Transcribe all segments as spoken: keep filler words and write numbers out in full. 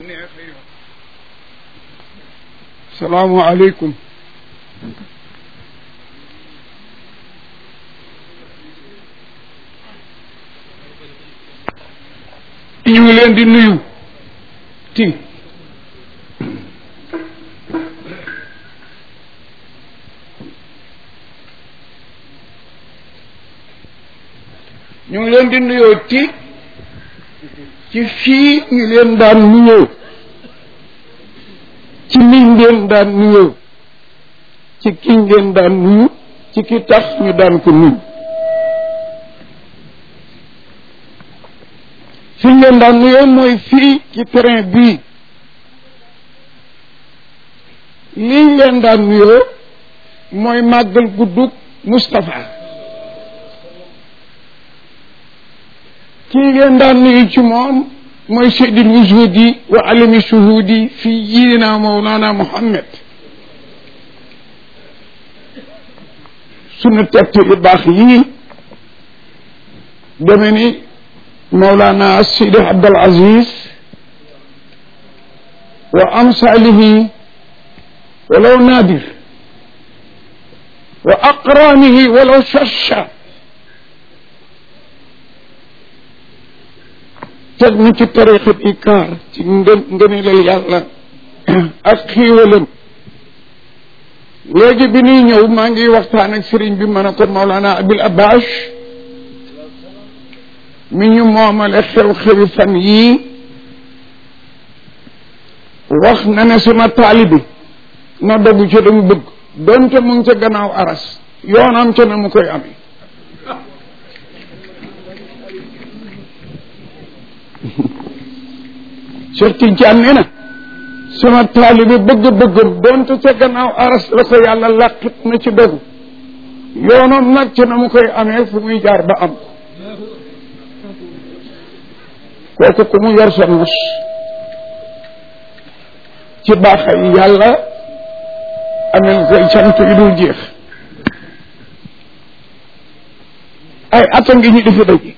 salaamu aleykum. ñu ngi leen di nuyu ti ñu ngi leen di nuyoo ti ci fii ñu leen daan nuyoo, ci liñ leen daan nuyoo, ci kiñ leen daan nuyu, ci ki tax ñu daan ko nuyu. fiñ leen daan nuyoo mooy fii ci terrain bii. liñ leen daan nuyoo mooy màggal guddug Moustapha. kii ngeen daan nuyu ci moom mooy seydil wujudi wa alami shuhudi fii jiidina mawlana Muhammad. sunu tett yu baax yii deme ni mawlana Seydi Abdul Aziz wa amsalihi walaw nadir wa aqranihi walaw shasha teg na ci tariqat ikaar ci ngën ngënelal yàlla ak xiiwalam. léegi bi ñuy ñëw maa ngi waxtaan ak sëriñ bi mën a ko Mawlana Abil Abbas mi ñu moomale xew-xewi fan yii wax na ne sama taalibi na dogu ca damu bëgg donte mu ngi ca gannaaw aras yoonam ca na mu koy amee. Cheikh Tidiane nee na sama taalibi bëgg-bëggam donte ca gannaaw aras la ko yàlla làqit na ci dogu yoonam nag ca na mu koy amee fu muy jaar ba am kooku ku mu yor sa nos ci baaxay yàlla amel koy sant yu dul jeex. ay ata ngi ñu di fi daje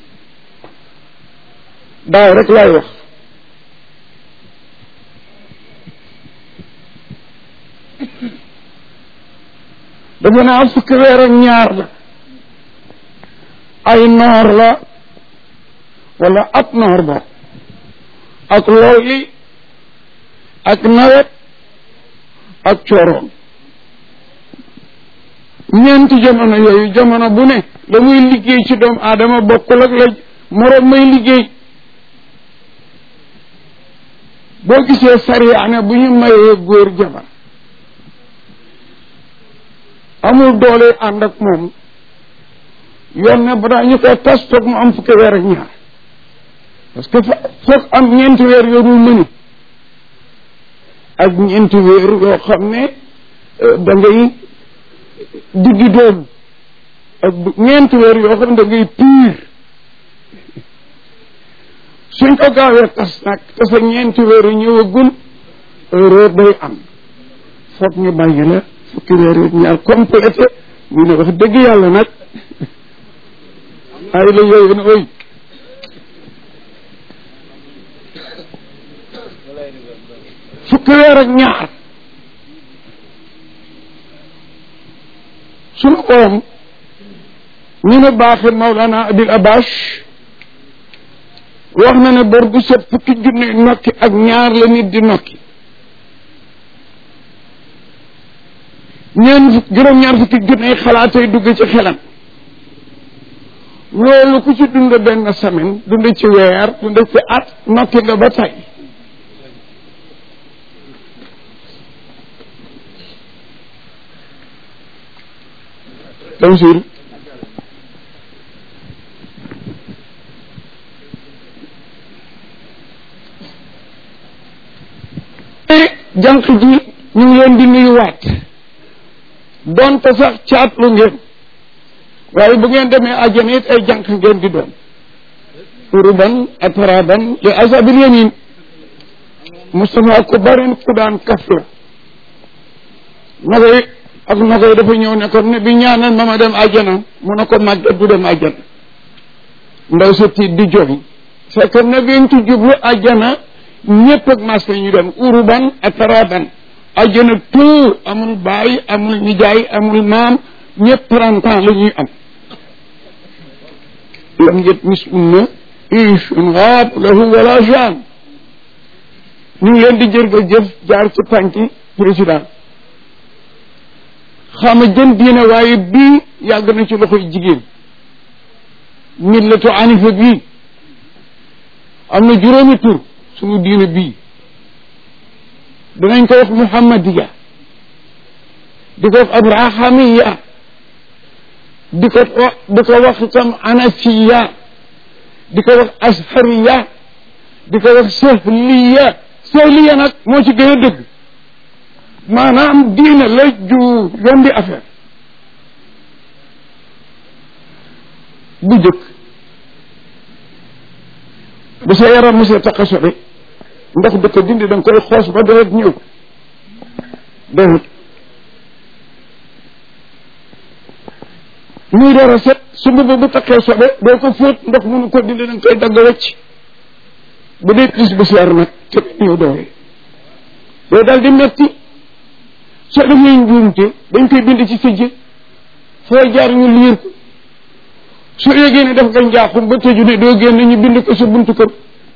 daaw rek laay wax dafa naa fukki weer ak ñaar la ay noor la wala ab noor ba ak loolli ak nawet ak cooroon ñeenti jamono yooyu jamono bu ne la muy liggéey ci doomu aadama bokkul ak la moroom may liggéey. boo gisee sariyaane bu ñu mayee góor jabar amul doole ànd ak moom yoon ne balaa ñu koy tas foog mu am fukki weer ak ñaar parce que foog am ñeenti weer yorul mëni ak ñeenti weer yoo xam ne da ngay diggi doom ak ñeenti weer yoo xam ne da ngay piir suñ ko gaawee tas nag te sa ñeenti weer yu ñëwagul erreur day am foog ñu bàyyi la fukki weer yi ñaar complété ñu ne wax dëgg yàlla nag ay la yooyu ne oy fukki weer ak ñaar suñu oom ñu ne baaxee Mawlana Abil Abbas wax na ne bor bu set fukki junne nokki ak ñaar la nit di nokki ñeen juróom-ñaar fukki junne xalaatay dugg ci xelam loolu ku ci dund benn semaine dund ci weer dund ci at nokki nga ba tey Tamsir jànq ji ñu ngi leen di nuyuwaat doonte sax caatlu ngeen waaye bu ngeen demee àjjana it ay jànq ngeen di doon uruban atraban li asabil yamin Moustapha ku bari ku daan kaf la nagoy ak nagoy dafa ñëw ne ko ne bi ñaanal ma ma dem àjjana mu ne ko màgget du dem àjjana ndaw sa tiit di jox fekk na biñ ci jublu àjjana ñëpp ak mas la ñu dem uruban ak taraban ajjana tout amul baay amul nijaay amul maam ñëpp trente ans la ñuy am lam yet mis unna insun xaab lahu wala jean ñu ngi leen di jër ba jëf jaar ci tànki président xama jën diine waaye bii yàgg na ci loxoy jigéen millatu anifa bii am na juróomi tur suñu diine bii danañ ko wax muhammadiya di ko wax abrahamiya di ko di ko wax itam anafiya di ko wax ashariya di ko wax sahliya sahliya nag moo ci gën a dëgg maanaam diine la ju yombi affaire bu jëkk bu sa yaram monsieur taqa sobe ndox dëkk dindi da nga koy xoos ba deret ñëw deret muy door a set su mbubb bu taqee sobe doo ko fóot ndox mënu ko dindi da nga koy dagg wecc bu dee plis bu seer nag te ñëw doole yow daal di metti soo defee njuumte dañ koy bind ci sëjj foo jaar ñu liir ko su yégée ne def nga njaaxum ba tëju ne doo génn ñu bind ko sa buntu kër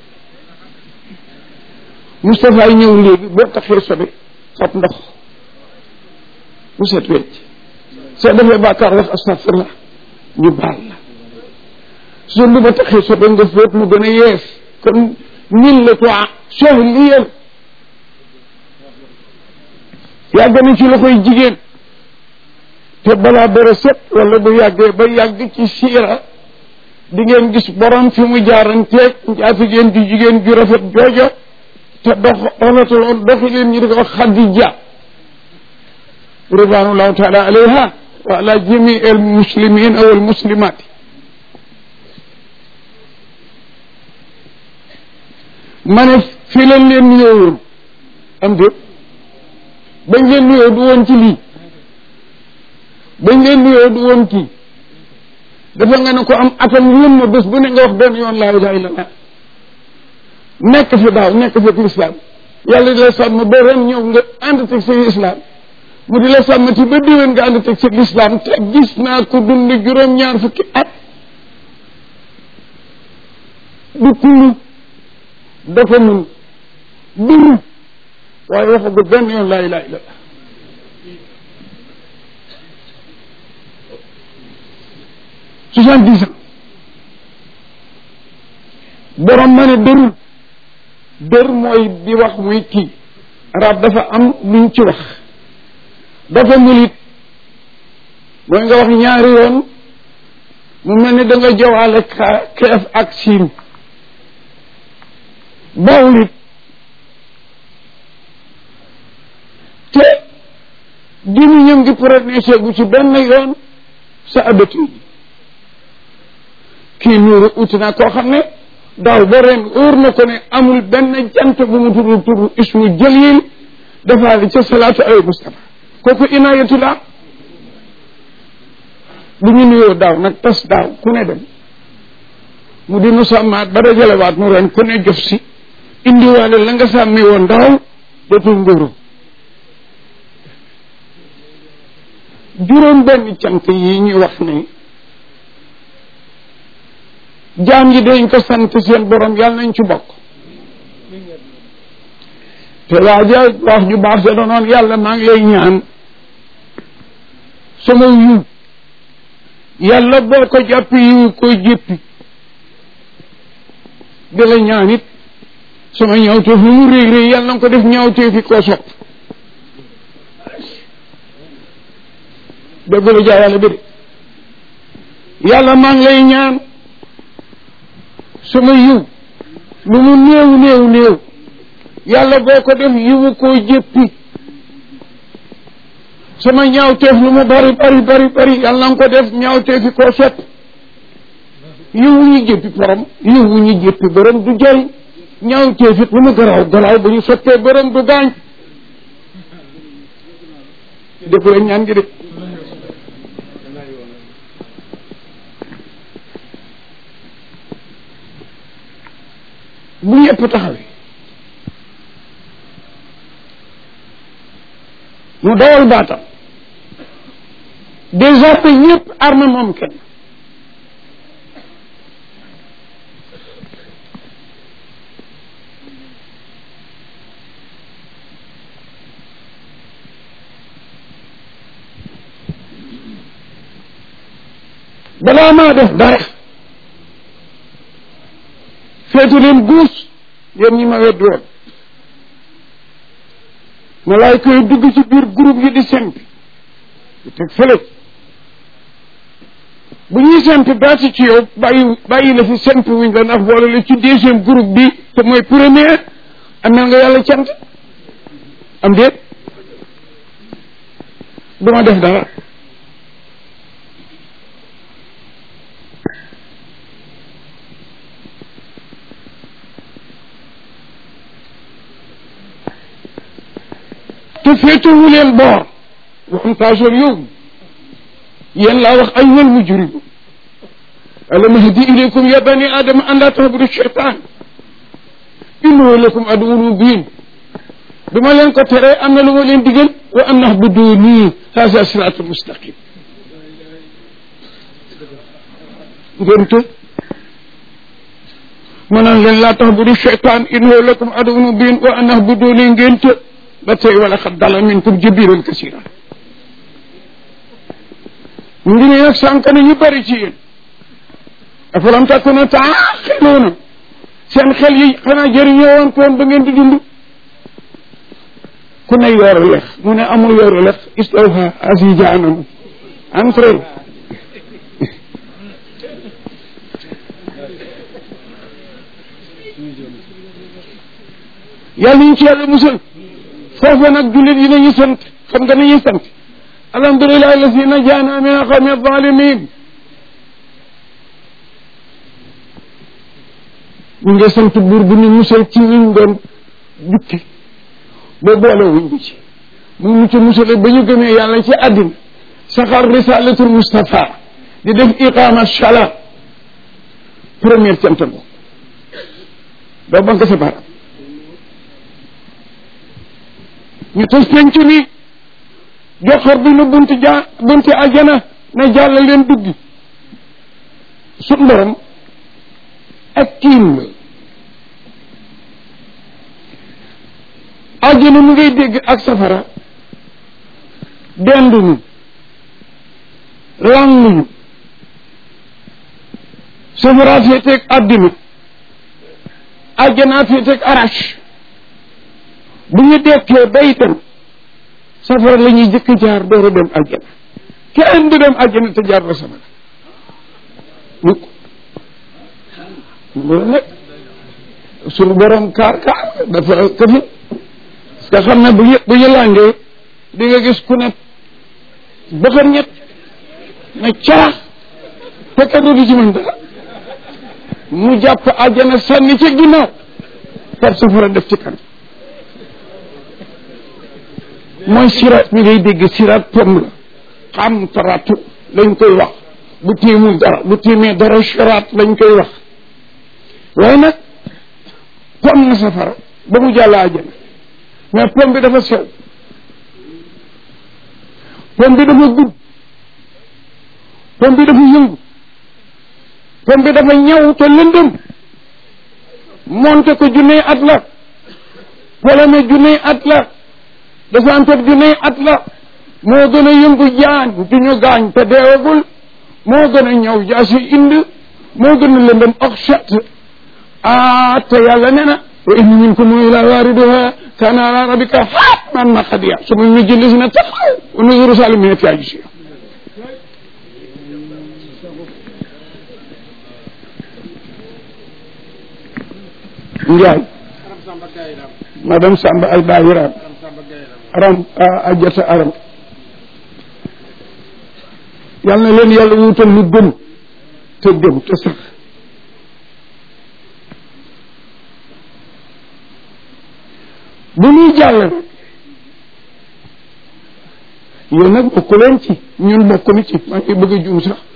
Moustapha ñëw léegi boo taxee sobe fab ndox bu set wecc soo defee bàkkaar wax astafirlah ñu baal la su bu ba taxee sobe nga fóot mu gën a yees kon ñin la toi sox liyal yàgg na ci loxoy jigéen te balaa dara set wala bu yàggee ba yàgg ci siira di ngeen gis borom fi mu jaaranteeg njaatigéen di jigéen ju rafet joojo te dox rafetaloon doxi leen ñu di ko wax Xadija ridwanullahu taala alayha wa ala jamii al muslimin aw al muslimat ma ne fi leen leen nuyoo woon am déet bañ leen nuyoo du woon ci lii bañ leen nuyoo du woon kii dafa nga ne ko am atam yén na bés bu ne nga wax benn yoon laa ilaha illallah nekk fi daaw nekk fi lislaam yàlla di la sàmm ba ren ñëw nga ànd teg sa lislaam mu di la sàmmati ba déwén nga ànd teg sa lislaam te gis naa ko dund juróom-ñaar fukki at du kullu dafa mun duru waaye waxagu benn yoon laa ilaha illallah soixante-dix ans borom ma ne dërul dër mooy di wax muy kii arab dafa am luñ ci wax dafa mulit mooy nga wax ñaari yoon mu mel ni da nga jowaale keef ak siin bawlit te dimi ñëm ngi prononcé gu ci benn yoon sa habitude kii nuuru uti naa koo xam ne daaw ba ren óor na ko ne amul benn jant bu mu tudd tudd ismu jalil dafaale ca salaatu ay Mustafa kooku inaayatu la bu ñu nuyoo daaw nag tas daaw ku ne dem mu di nu sàmmaat ba dajalewaat mu ren ku ne jof si indiwaale la nga sàmmi woon daaw dootul ngóoru juróom benn cant yi ñu wax ne jaam yi dañ ko sant seen borom yàlla nañ ci bokk te waaja wax ju baax se doonoon yàlla maa ngi lay ñaan sama yiw yàlla boo ko jàpp yiw koy jéppi di la ñaan it sama ñaawteef lu mu réy réy yàlla na ko def ñaawteef yi koo sopp dégg la jaawale bi de yàlla maa ngi lay ñaan sama yiw lu mu néew néew néew yàlla boo ko def yiwu koo jéppi sama ñaawteef lu mu bari bari bari bari yàlla nga ko def ñaawteef yi koo sopp yiwu ñu jéppi borom yiwu ñu jéppi borom du jëriñ ñaawteef it lu mu garaaw garaaw bu ñu soppee borom du gaañ dégg la ñaan gi de bu ñëpp taxawee mu dawal baatam déjà que ñëpp arme moom kenn balaa maa def dara feetu leen guus yéen ñi ma wedd woon malaayka yi dugg ci biir groupe yi di sempi di teg fële bu ñuy sempi baasi ci yow bàyyi bàyyi la fi sempi wuñ la ndax boole la ci deuxième groupe bi te mooy premier amel nga yàlla cant am déet duma def dara te féetewu leen boor waxum taasoor yow yéen laa wax ay wal mujrim alam ahdi ilaykum ya bani adama an laa ta'budu shaytaan innahu lakum aduwwun mubiin bi ma leen ko teree am na lu ma leen digal wa an na'buduunii haazaa siraatun mustaqiim ngeen të ma naan leen laa ta'budu shaytaan innahu lakum aduwwun mubiin wa an na'buduunii ngeen të ba tey wala xad dala minkum jibiran kasira mu ngi ne nag sànq na ñu bëri ci yéen afalam takunu taaqiluuna seen xel yi xanaa jëriñoo woon ko woon ba ngeen di dund ku ne yooru lex mu ne amul yooru lex istawha asi jaanam entre yàlla ñu ci yàlla musal foofu nag jullit yi nañu sant xam nga nañuy sant alhamdulilah alladi najaana min alqawmi alzalimin ñu ngi sant buur bu ñu musal ci ñu doon jukki ba boole wuñ bi ci mu ñu ci musale ba ñu gëmee yàlla ci àddina saxar risalatul Mustafa di def iqama shala première cant bo doo banque sa baram ñu tos penc mi joxor bi nu bunti ja bunti aljana ne jàll leen duggi suñ borom ak tiim la aljana mu ngay dégg ak safara denduñu languñu safara féeteeg àddina aljana féeteeg arash bu ñu dekkee ba itam safara la ñuy jëkk jaar door a dem aljana kenn du dem aljana te jaar la safara mukk loolu nag suñu borom kaar kaar dafa këfi parce que xam ne bu ñu bu ñu làngee di nga gis ku ne bëxër ñett na carax te kenn du ci mën dara mu jàpp aljana sànni ca ginnaaw far safara def ci kanam mooy siraat mi ngay dégg siraat pom la xam taratu lañ koy wax bu tiimul dara bu tiimee dara siraat lañ koy wax waaye nag pom na safara ba mu jàll àjjana mais pom bi dafa sew pom bi dafa gudd pom bi dafa yëngu pom bi dafa ñaw te lëndëm monte ko junney at la polome junney at la desantet junney at la moo gën a yëngu jaan du ñu gaañ te deewagul moo gën a ñaw jaasi indi moo gën a lëndëm oxshat ah te yàlla nee na wa in minkum illa waariduha kana ala rabbika hatman maqdiya suma nujji lisina taqaw wa nuzuru salimina fi ajisi Njaay madame Samba ay baayiram aram ajjata aram yal na leen yàlla wuutal lu gën te gëm te sax bu ñuy jàll rek yow nag bokk leen ci ñun bokk ni ci maa ngi bëgg a juum sax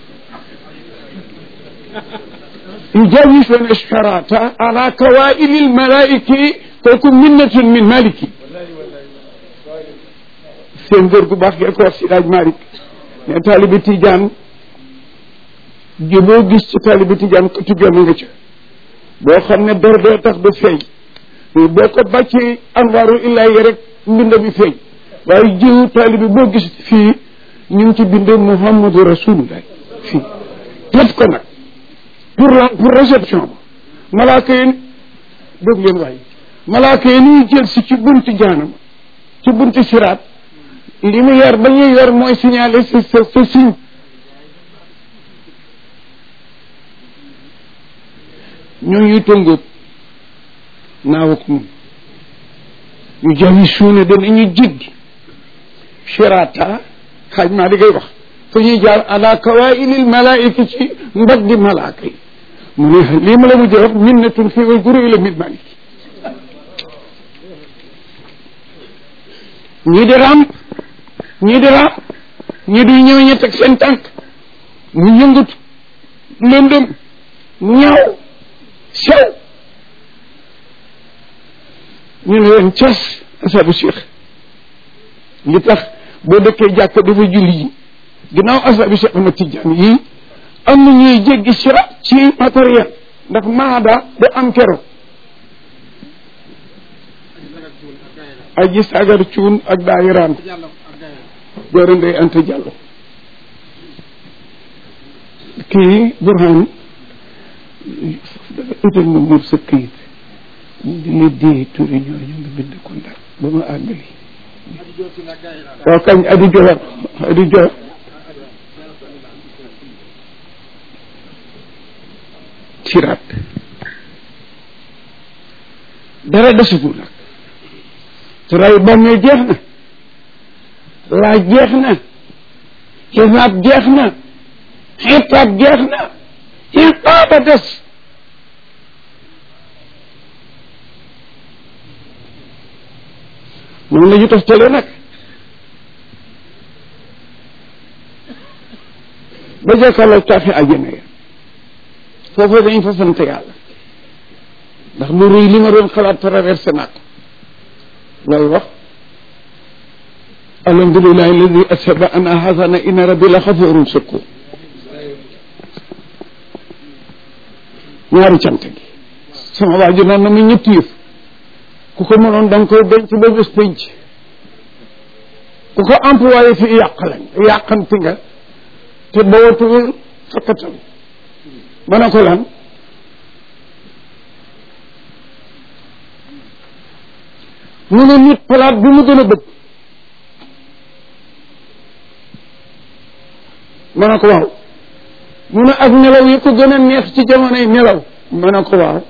يجوز الاشتراط على كوائل الملائكة تكون منة من مالكي seen góor gu baax gi ko wax si daaj Malick ne taalibi Tijaan ji boo gis ci taalibi Tijaan ko tuggee nga ca boo xam ne dor doo tax du feeñ boo ko bàccee anwaaru illaahi rek mbind mi feeñ waaye jiwu taalibi boo gis fii ñu ngi ci bind Muhammadu Rasulullah fii def ko nag pour la pour réception ba malaaka yi dégg leen waaye malaaka yi ñuy jël si ci buntu jaanam ci buntu siraat li mu yor ba ñuy yor mooy signaler sa sa sa signe ñoo ngi tëngoog naaw ak moom ñu jawi suuna danañu jéggi siraata xaaj maa di ngay wax fu ñuy jaar ala kawaa'ilil malaa'ika ci mbaggi malaaka yi mu ne lii ma la mujj wax minnatun fi wal guru ila min malik ñii di ramp ñii di ramp ñii di ñëw ñett ak seen tànk mu yëngatu lëndëm ñaaw sew ñu ne leen cas asabu cheikh li tax boo dëkkee jàkk dafa julli ji ginnaaw asabu cheikh ama tijaan yii am na ñuy jéggi sirat ci matériel ndax maada da am kero aji sagar cuun ak daayiraan góora ndey anta jàllo kii burhaan dafa utal ma muur sa këyit di la dee turi ñooñu nga bind ko ndax ba ma àggali waaw kañ adi joor adi joor siraat dara desagul nag turaay bàmmee jeex na laaj jeex na xisaab jeex na xitaab jeex na iqaaba des moom la ñu toftale nag ba jàkkaarloo taafi àjjana ya foofu dañ fa sant yàlla ndax lu rëy li ma doon xalaat traversé naa ko looy wax alhamdulillahi alladi ashaba ana hasana inna rabbi la xafurun shakur ñaari cant gi sama waa ji noonu na mu ñetti yëf ku ko mënoon da nga koy denc ba bés penc ku ko employé fi yàq lañ yàqanti nga te bawatuwul fakkatal ma ne ko lan mu ne nit palaat bi mu gën a bëgg ma ne ko waaw mu ne ak nelaw yi ko gën a neex ci jamonoy nelaw ma ne ko waaw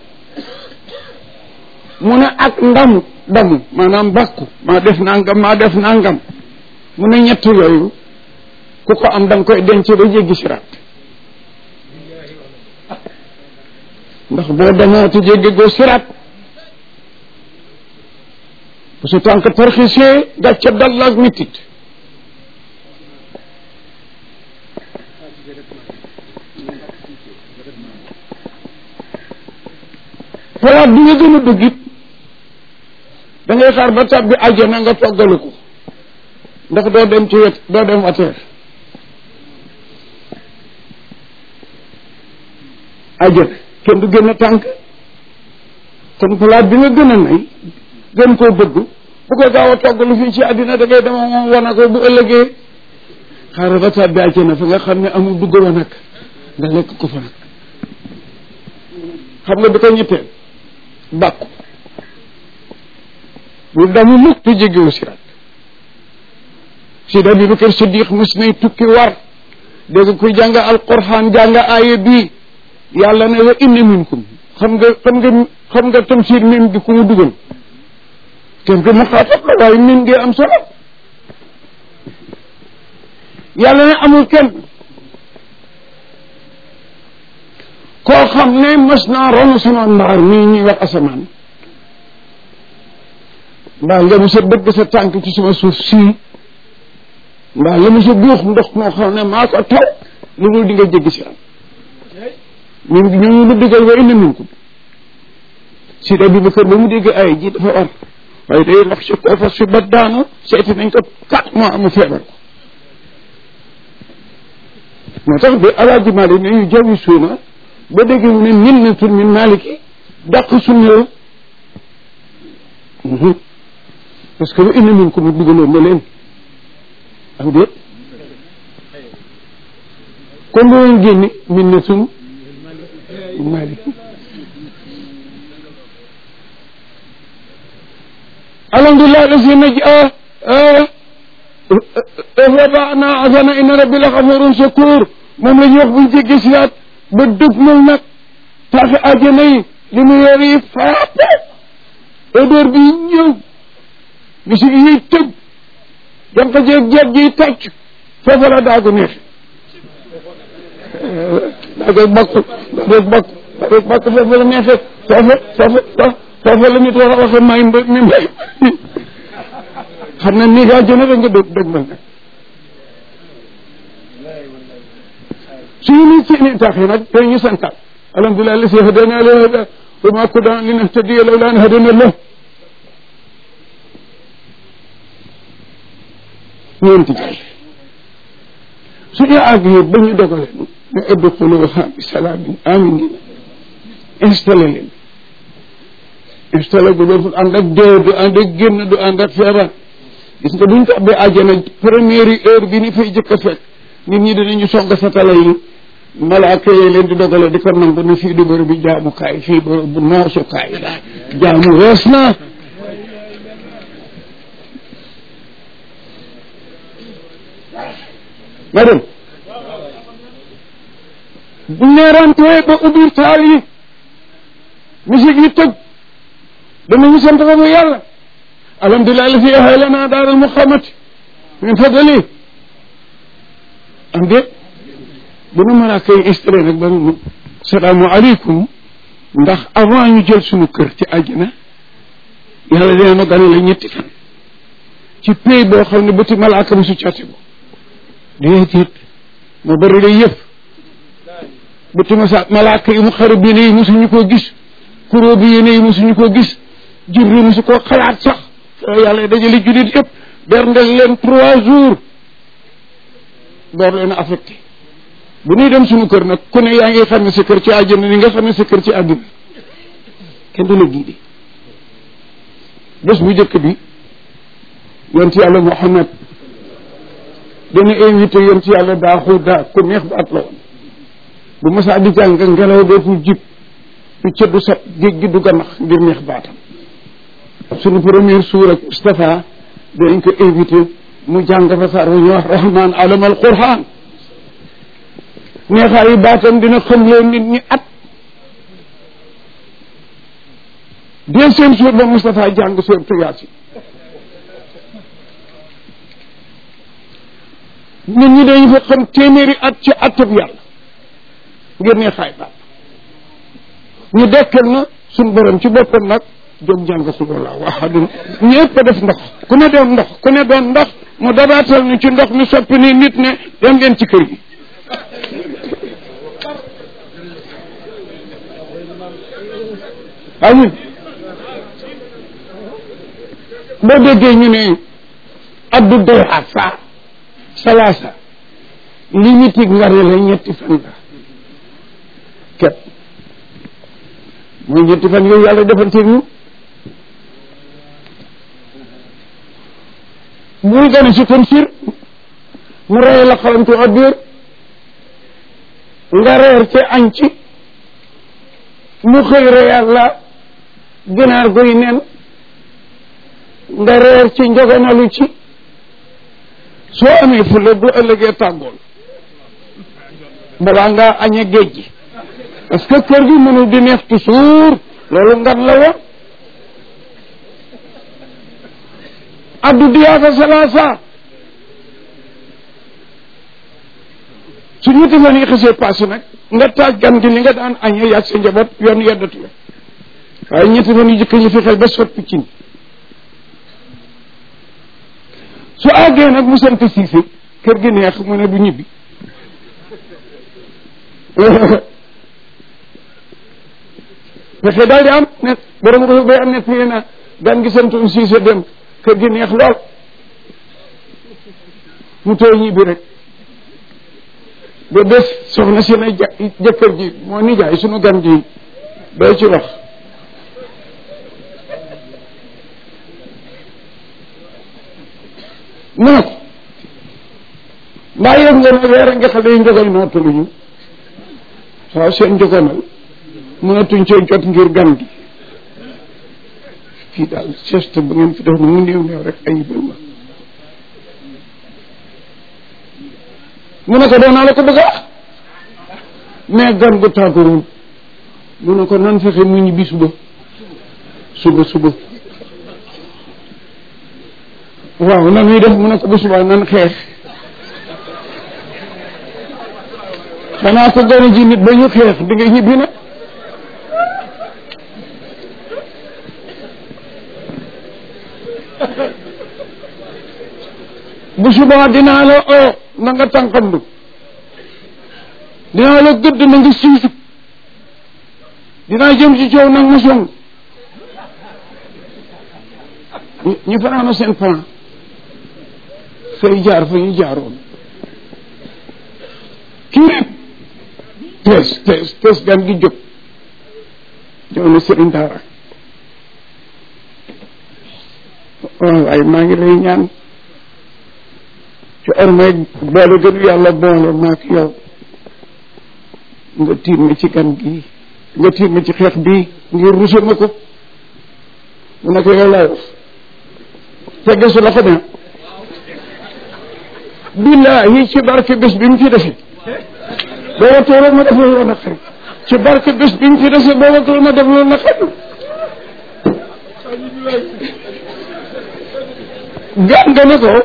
mu ne ak ndamu damu maanaam bàkku maa def nangam maa def nangam mu ne ñett yooyu ku ko am da nga koy denc ba jéggi siraat ndax boo demoo te jéggi goo siraat bu sa tànk tarxisee gàcce dal la ak mitit palaat bi nga gën a bëgg it da ngay xaar ba tàbbi àjjana nga toggalu ko ndax doo dem ci wet doo dem wateer àjjana kenn du gën a tànk kon palaat bi nga gën a nay gën koo bëgg bu ko gaaw a toggalu fii ci àddina da ngay dema moom wana ko bu ëllëgee xaaral ba tàbbi àjjana fa nga xam ne amul dugg wa nag nga lekk ko fa nag xam nga bi ko ñetteel bàkku bu damu mukk te jéggiwu sirat Seydi Abubakar Siddiq mos nay tukki war dégg kuy jàng alquran jàng aaya bii yàlla ne wa inna minkum xam nga xam nga xam nga tamsiir même bi ku mu dugal kenn ko mu xaatab la waaye min ngee am solo yàlla ne amul kenn koo xam ne mas naa ronu sama mbaar mii ñuy wax asamaan mbaa nga mos a dëgg sa tànk ci sama suuf sii mbaa nga mos a buux ndox moo xam ne maa ko taw lu dul di nga jéggi si am min gi ñooñu lu digal wa inna minkum Seydi Abubakar ba mu dégg ay ji dafa war waaye day lox ci koo fas fi ba daanu seeti nañ ko quatre mois amu feebar ko moo tax bi alaaji Maalik ne ñu jawi suuna ba dégg mu ne minnatun min maaliki dàq sunna la parce que lu indi min ko mu dugaloon na leen am déet kon loolu génne minnatun min maaliki alhamdulillah lasi naj rabana asana inna rabbi la xafurun shakur moom la ñuy wax buñ jéggi siyaat ba dëg mal nag taxi àjjana yi li mu yor yi faate odeur bi ñëw misigi yiy tëb janka jeeg jeeg jiy tàcc foofa la daagu neex daagoy bakk daagoy bakk daagoy bakk foofa la neexe foofa foofa foofa la nit wax waxe may mb mi mbay xam na ni gaa jëna da nga dëg dëg mal nag suñu nit seeni tax yi nag tey ñu santaat alhamdulilah la si hadana la hada wa ma kunna linahtadiya lawla an hadana Allah ñeenti jaay suñu àgg yi ba ñu dogale ne udxuluha bi salaamin aminin installé leen installé gu dootul ànd ak dee du ànd ak génn du ànd ak feebar gis nga buñ tabbee àjjana première heure bi ni fay jëkk a fekk nit ñi dinañu song satala yi malaaka yi leen di dogale di ko nangu ne fii du bërëb bi jaamukaay fii bërëb bu noosukaay la jaamu rees na ma dem bu neerantee ba ubbi taal yi musique yi tëj danañu sant ko bu yàlla alhamdulilah la fi ahlana daaral muqamati min fadali am déet bu nu malaaka yi installé nag ba nu salaamu aleykum ndax avant ñu jël suñu kër ci àjjana yàlla dina ma gane la ñetti fan ci pays boo xam ne bëti malaaka mu su cati ko déedéet moo bëri day yëpp bëti masa malaaka yi mu xaru bi ne yi mosuñu koo gis kuró bi yéene yi mosuñu koo gis Jibril mosu koo xalaat sax yàlla dajale jullit yëpp berndel leen trois jours door leen affecté bu ñuy dem suñu kër nag ku ne yaa ngi xam ne sa kër ci àjjana ni nga xam ne sa kër ci àdduna kenn du la giidi bés bu njëkk bi yonent yàlla Muhammad dana invité yonent yàlla Daawuda ku neex baat la woon bu masaa di jàng ngelaw dootul jib lu cëddu sat géej gi du ganax ngir neex baatam suñu première suur ak Moustapha danañ ko invité mu jàng fa saar wu ñuy wax rahman alama al quran neexaayu baatam dina xam leen nit ñi at deuxième jour ba Moustapha jàng suuratu Yaasin nit ñi dañu fa xam téeméeri at ci atab yàlla ngir neexaay baat ñu dekkal na suñ borom ci boppam nag jom jàng xul wallaahu ahadun ñëpp a def ndox ku ne doon ndox ku ne doon ndox mu dabaatal ñu ci ndox mi soppi ni nit ne dem leen ci kër gi amuñ boo déggee ñu ne addu doha fa salaasa li ñitig ngare la ñetti fan la képp mooy ñetti fan yooyu yàlla defanteeg ñu muy gane si kon sir mu reye la xalamtu addur nga reer ci añ ci mu xëy re yàlla ginaar guy nen nga reer ci njoganalu ci soo amee fulla bu ëllëgee tàggool balaa ngaa añe géej gi parce que kër gi mënul di neex toujours loolu ngan la woon addu diyaaka salaasa su ñetti fan yi xasee passé nag nga taaj gan gi li nga daan añee yaag sa njaboot yoon yeddatu la waaye ñetti fan yu jëkk ñu fexeel ba soppi cin su àggee nag mu sant siise kër gi neex mu ne du ñibbi pexe daal di am ne borom ko bay am ne fii na gan gi santoon Siise dem kër gi neex lool mu tooy ñibbi rek ba bés soxna si ne jëkkër ji moo nijaay sunu gan gi doo ci wax mu ne ko mbaa yëg nga ne weer a nga xale yi njogoy nootuluñu waaw seen njogonal mënatuñ cee jot ngir gan gi fii daal geste bu ngeen fi def na mu néew néew rek ayibal ma mu ne ko doonaa la ko bëgg a wax mais gan gu tàgguwul mu ne ko nan fexe mu ñibbi suba suba suba waaw nan ñuy def mu ne ko bu subaa nan xeex xanaa ko gën a ji nit ba ñu xeex di nga ñibbi na bu subaa dinaa la oo na nga tànqamlu dinaa la gëdd na nga siisu dinaa jëm ci coow nag ma song ñu fanaana seen plan fay jaar fa ñu jaaroon kii tees tees tees gan gi jóg jow na sëriñ daara waaw waaye maa ngi lay ñaan ci ormay boole gënu yàlla boole maak yow nga tiir ma ci gan gi nga tiir ma ci xeex bii ngir rusa ma ko mu ne ko yow laay wax tegge su loxo ne billaahi ci barke bés bi mu fi defe booba tool ma def loolu na xarit ci barke bés bi mu fi defe booba tool ma def loolu na xarit gan nga ne ko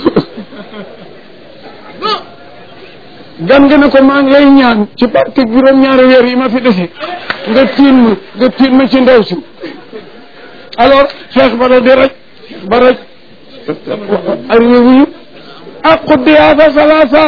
gan nga ne ko maa ngi lay ñaan ci barke juróom-ñaari weer yi ma fi defe nga tiim ma nga tiim ma ci ndaw si alors Cheikh Bara di raj ba raj arrivé wuñu ak xuddiyaasa salaasa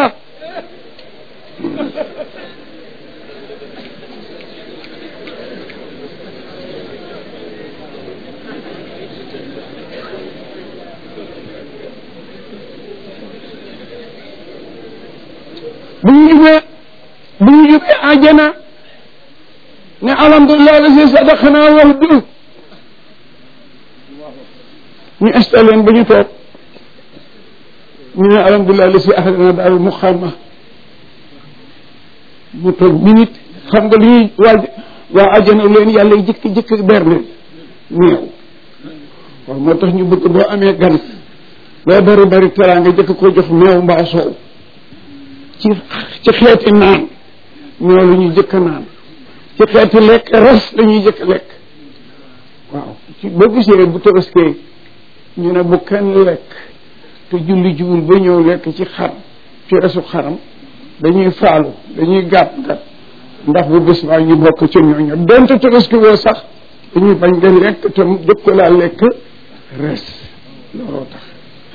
bu ñu jubee bu ñu jubee àjjana ne alhamdulilah la si sadaqanaa wa'du ñu installé leen ba ñu toog ñu ne alhamdulilah la si ahlanaa daal muqaama mu toog minute xam nga li ñuy waaj waa àjjana leen yàlla yi jëkk jëkk ber leen néew waaw moo tax ñu bëgg boo amee gan loo bari bari teraanga jëkk ko jox meew mbaa soow ci ci xeeti naan ñoo la ñuy jëkk naan ci xeeti lekk res la ñuy jëkk lekk waaw ci boo gisee bu tabaskee ñu ne bu kenn lekk te julli jiwul ba ñëw lekk ci xar ci resu xaram dañuy faalu dañuy gàtt gàtt ndax bu bés baa ñu bokk ci ñooñu donte tabaski woo sax dañuy bañ nga lekk te jëkk laa lekk res looloo tax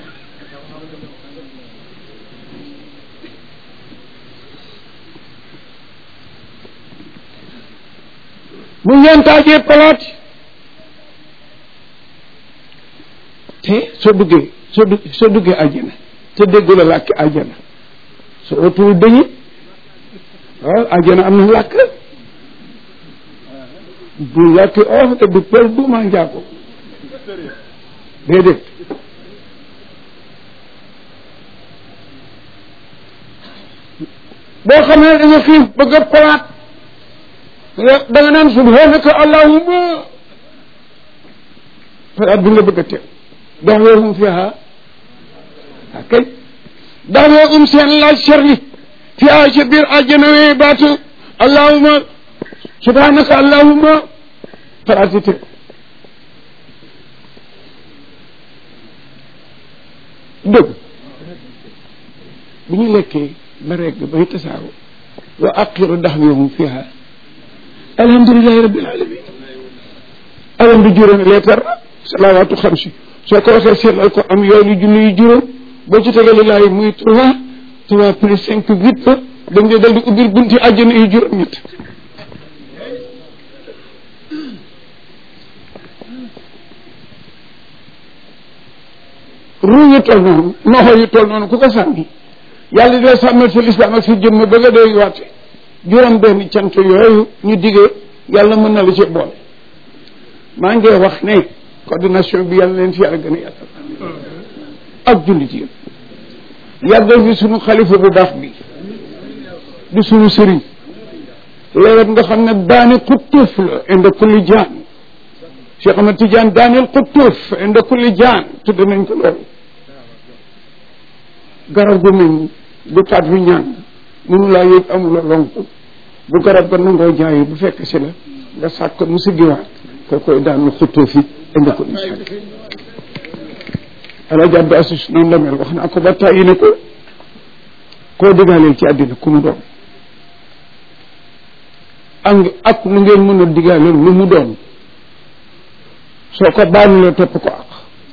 bu ngeen taajee palaat te soo duggee soo du soo duggee àjjana te déggu la làkki àjjana soo otuwul dañi waaw àjjana am na làkk du làkki oof te du pël du maa njaago déedéet boo xam ne dañu xiif bëgg a palaat da nga naan subhanaka allahumma palaat bi nga bëgg a teew da'waahum fiihaa akay da'waahum seen laaj sharli fiihaa ca biir àjjana wee baatu allahumma subhanaka allahumma palaat yi teew dëgg bu ñu lekkee ba regg bay tasaaro wa aqiru da'waahum fiihaa alhamdulillahi rabbil alamin alam du juróomi leetar salawaatu xamsi soo ko waxee seetlal ko am yoonu junni yu juróom boo ci tegee lilaay muy trois trois plus cinq huit la dañ dee dal di ubbil bunti àjjana yu juróom ñett ruu yu toll noonu noxo yu toll noonu ku ko sànni yàlla di la sàmmal sa lislaam ak sa jëmm ba nga doy waate juróom benn cant yooyu ñu diggee yàlla mën na la ci boole maa ngi wax ne coordination bi yàlla leen fi yàlla gën a yàttal ak jullit yi yàggal fi sunu xalifa bu baax bi di sunu sëriñ léeg nga xam ne daane xuttuuf la inda kulli jaan Cheikh Ahmad Tidiane daaneel xuttuuf inda kulli jaan tudd nañ ko loolu garab gu mel bu taat fi ñàng mënu laa yëg amula lonk bu garab ba nangoo jaayi bu fekk si la nga sàkk ko mu siggiwaat ko koy daanu xuttuuf yi inda kulli jaan ala jàbbi assis noonu la mel wax naa ko ba tàyyi ne ko koo digaaleel ci àddina ku mu doon ak ak nu ngeen mën a digaaleel lu mu doon soo ko baanulee topp ko ak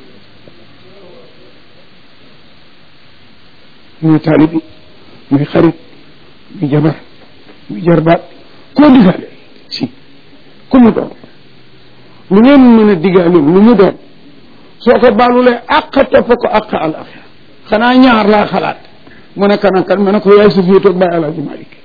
muy taalibi muy xarit muy jabar muy jarbaat koo digaaleel si ku mu doon lu ngeen mën a digaaleel lu mu doon soo ko baanulee àq topp ko àq alaxira xanaa ñaar laa xalaat mu ne kan ak kan ma ne ko yaay sa féetoog bàyyi Alaaji Malik